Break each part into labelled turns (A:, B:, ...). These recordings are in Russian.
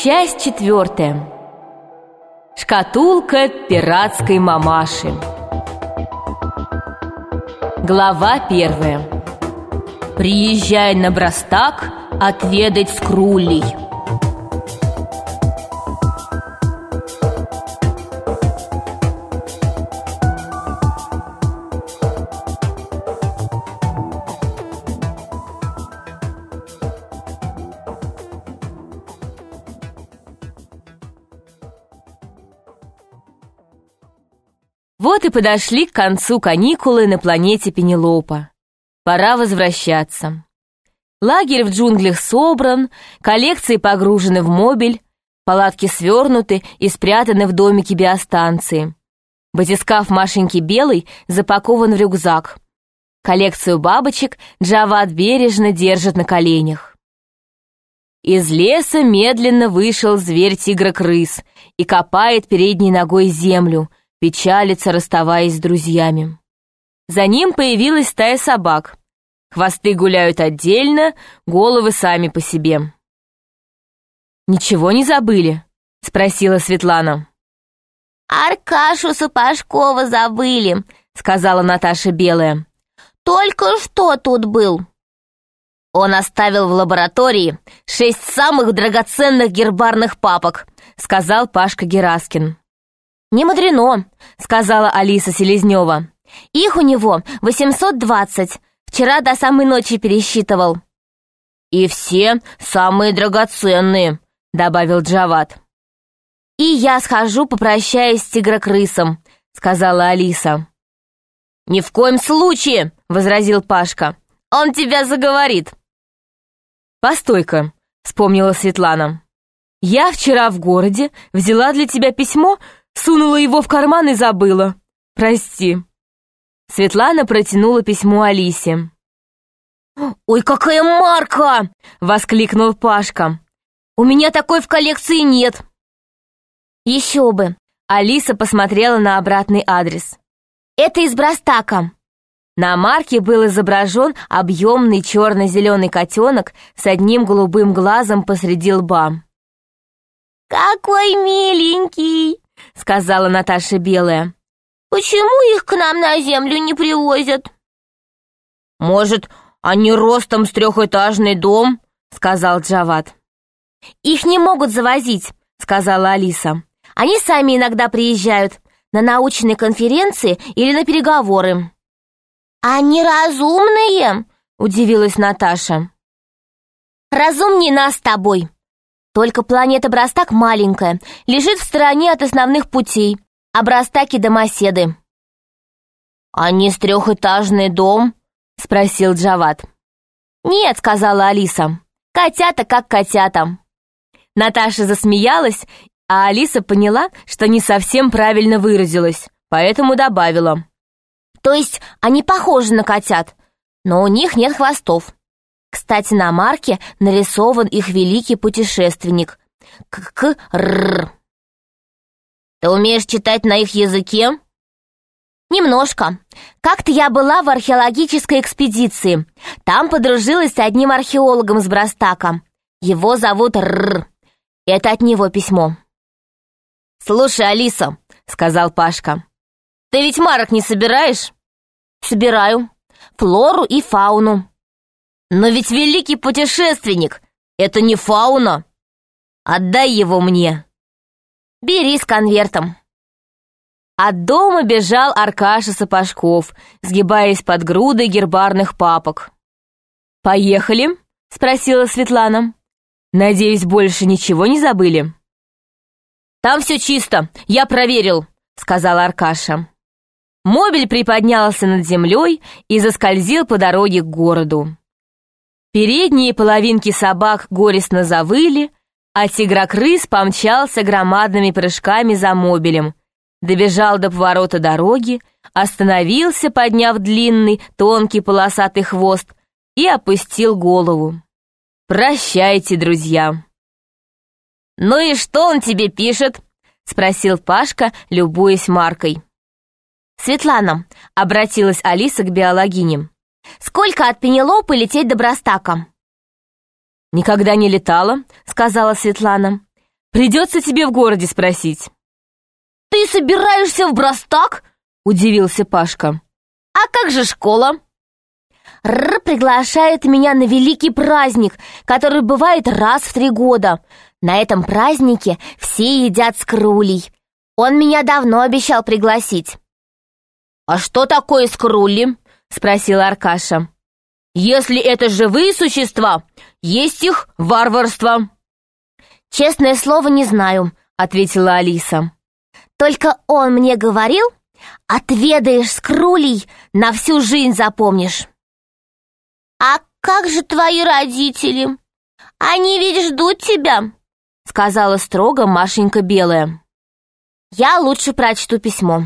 A: Часть 4. Шкатулка пиратской мамаши. Глава 1. Приезжай на Брастак отведать скрулей. Вот и подошли к концу каникулы на планете Пенелопа. Пора возвращаться. Лагерь в джунглях собран, коллекции погружены в мобиль, палатки свернуты и спрятаны в домике биостанции. Батискаф Машеньки Белой запакован в рюкзак. Коллекцию бабочек Джавад бережно держит на коленях. Из леса медленно вышел зверь-тигр-крыс и копает передней ногой землю, печалится, расставаясь с друзьями. За ним появилась стая собак. Хвосты гуляют отдельно, головы сами по себе. «Ничего не забыли?» — спросила Светлана.
B: «Аркашу Сапожкова забыли», —
A: сказала Наташа Белая.
B: «Только что тут был».
A: «Он оставил в лаборатории 6 самых драгоценных гербарных папок», — сказал Пашка Гераскин.
B: «Не мудрено», —
A: сказала Алиса Селезнева.
B: «Их у него 820. Вчера до самой ночи пересчитывал».
A: «И все самые драгоценные», — добавил Джавад.
B: «И я схожу попрощаюсь с тигрокрысом», — сказала Алиса.
A: «Ни в коем случае», — возразил Пашка. «Он тебя заговорит». «Постой-ка», — вспомнила Светлана. «Я вчера в городе взяла для тебя письмо, сунула его в карман и забыла. Прости». Светлана протянула письмо Алисе.
B: «Ой, какая марка!»
A: — воскликнул Пашка.
B: «У меня такой в коллекции нет». «Еще бы!» —
A: Алиса посмотрела на обратный адрес.
B: «Это из Брастака».
A: На марке был изображен объемный черно-зеленый котенок с одним голубым глазом посреди лба.
B: «Какой миленький!» —
A: сказала Наташа Белая.
B: «Почему их к нам на землю не привозят?»
A: «Может, они ростом с 3-этажный дом?» — сказал Джавад.
B: «Их не могут завозить», — сказала Алиса. «Они сами иногда приезжают на научные конференции или на переговоры». «Они разумные?» — удивилась Наташа. «Разумнее нас с тобой. Только планета Брастак маленькая, лежит в стороне от основных путей, а Брастаки домоседы».
A: «Они с 3-этажный дом?» — спросил Джавад.
B: «Нет», — сказала Алиса, — «котята как котята».
A: Наташа засмеялась, а Алиса поняла, что не совсем правильно выразилась, поэтому добавила.
B: «То есть они похожи на котят, но у них нет хвостов. Кстати, на марке нарисован их великий путешественник. К-к-р.
A: Ты умеешь читать на их языке?»
B: «Немножко. Как-то я была в археологической экспедиции. Там подружилась с одним археологом с Брастака. Его зовут Р. Это от него письмо».
A: «Слушай, Алиса», — сказал Пашка, — «ты ведь марок не собираешь?»
B: «Собираю. Флору и фауну».
A: «Но ведь великий путешественник — это не фауна. Отдай его мне».
B: «Бери с конвертом».
A: От дома бежал Аркаша Сапожков, сгибаясь под грудой гербарных папок. «Поехали?» — спросила Светлана. «Надеюсь, больше ничего не забыли?» «Там все чисто, я проверил», — сказал Аркаша. Мобиль приподнялся над землей и заскользил по дороге к городу. Передние половинки собак горестно завыли, а тигрокрыс помчался громадными прыжками за мобилем, добежал до поворота дороги, остановился, подняв длинный, тонкий полосатый хвост, и опустил голову. «Прощайте, друзья!» «Ну и что он тебе пишет?» — спросил Пашка, любуясь маркой.
B: «Светлана», —
A: обратилась Алиса к биологине,
B: — «сколько от Пенелопы лететь до Брастака?»
A: «Никогда не летала», — сказала Светлана. Придется тебе в городе спросить».
B: «Ты собираешься в Брастак?»
A: — удивился Пашка.
B: «А как же школа?» Приглашает меня на великий праздник, который бывает раз в 3 года. На этом празднике все едят скрулей. Он меня давно обещал пригласить».
A: «А что такое скрули?» — спросил Аркаша. «Если это живые существа, есть их варварство».
B: «Честное слово, не знаю», — ответила Алиса. «Только он мне говорил, отведаешь скрулей, на всю жизнь запомнишь». «А как же твои родители? Они ведь ждут тебя», — сказала строго Машенька Белая. «Я лучше прочту письмо».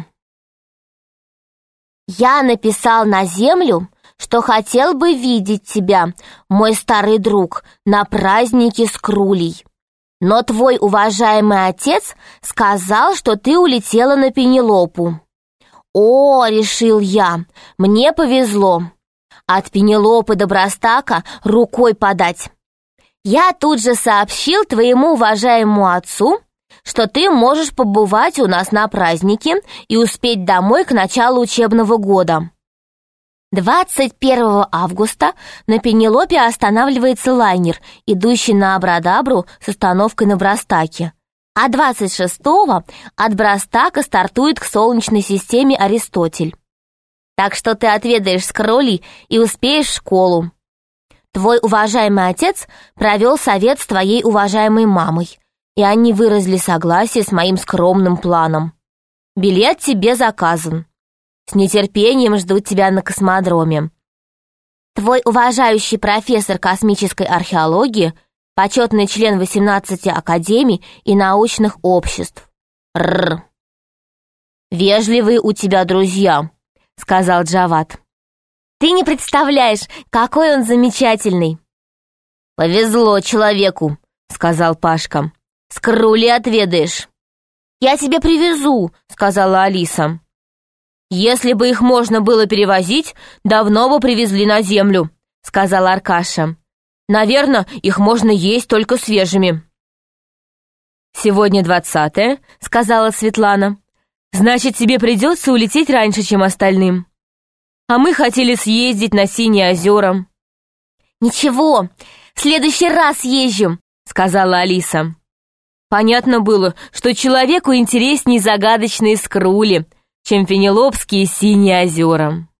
B: «Я написал на землю, что хотел бы видеть тебя, мой старый друг, на празднике скрулей. Но твой уважаемый отец сказал, что ты улетела на Пенелопу. О, решил я, мне повезло. От Пенелопы до Брастака рукой подать. Я тут же сообщил твоему уважаемому отцу, что ты можешь побывать у нас на празднике и успеть домой к началу учебного года. 21 августа на Пенелопе останавливается лайнер, идущий на Абракадабру с остановкой на Брастаке, а 26-го от Брастака стартует к Солнечной системе Аристотель. Так что ты отведаешь скролей и успеешь в школу. Твой уважаемый отец провел совет с твоей уважаемой мамой, и они выразили согласие с моим скромным планом. Билет тебе заказан. С нетерпением ждут тебя на космодроме. Твой уважающий профессор космической археологии, почетный член 18 академий и научных обществ. «Вежливые у тебя друзья», — сказал Джавад. «Ты не представляешь, какой он замечательный». «Повезло человеку», — сказал Пашка. «Скрули отведаешь». «Я тебе привезу», — сказала Алиса. «Если бы их можно было перевозить, давно бы привезли на землю», — сказал Аркаша. «Наверное, их можно есть только свежими». «Сегодня 20-е», — сказала Светлана. «Значит, тебе придется улететь раньше, чем остальным. А мы хотели съездить на Синие озера». «Ничего, в следующий раз езжу», — сказала Алиса. Понятно было, что человеку интересней загадочные скрули, чем Пенелопские Синие озера.